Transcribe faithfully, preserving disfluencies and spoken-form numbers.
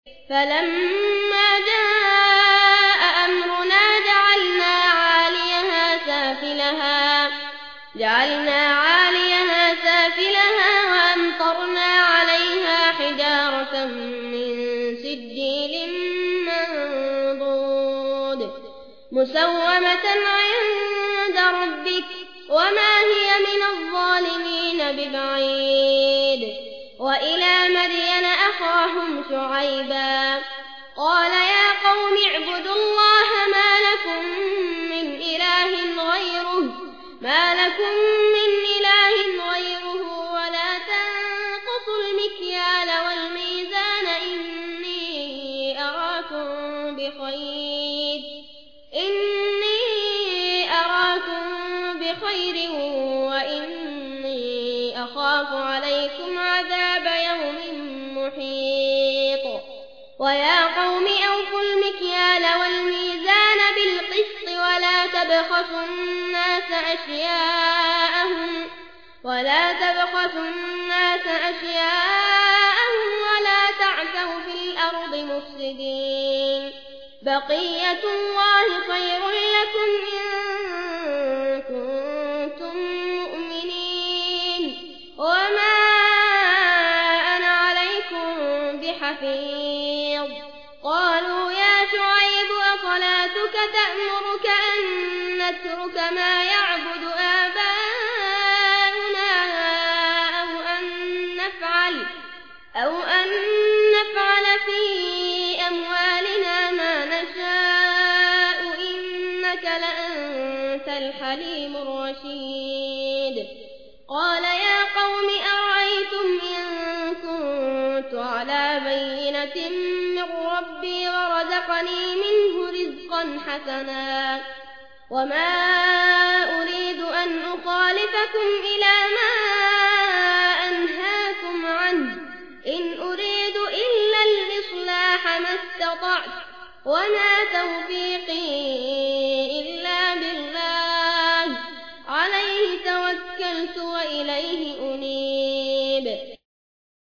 فلما جاء أمرنا جعلنا عاليها سافلها جعلنا عاليها سافلها وأمطرنا عليها حجارة من سجيل منضود مسومة عند ربك وما هي من الظالمين ببعيد. وإلى مدين أخاهم شعيبا قال يا قوم اعبدوا الله ما لكم من إله غيره ما لكم من إله غيره ولا تنقصوا المكيال والميزان إني أراكم بخير إني أراكم بخير وإني أخاف عليكم عذاب يوم محيط. ويا قوم أوفوا المكيال والميزان بالقسط ولا تبخسوا الناس أشياءهم ولا تبخسوا الناس أشياءهم ولا تعثوا في الأرض مفسدين. بقية الله خير لكم إن كنتم مؤمنين وما أنا عليكم بحفيظ. قالوا يا شعيب أصلاتك تأمرك أن نترك ما يعبد آباؤنا أو أن نفعل أو أن نفعل في أموالنا ما نشاء إنك لأنت الحليم الرشيد. قال يا قوم أرأيتم إن كنت على بينة من ربي ورزقني منه رزقا حسنا وما أريد أن أخالفكم إلى ما أنهاكم عنه إن أريد إلا الإصلاح ما استطعت وما توفيقي إلا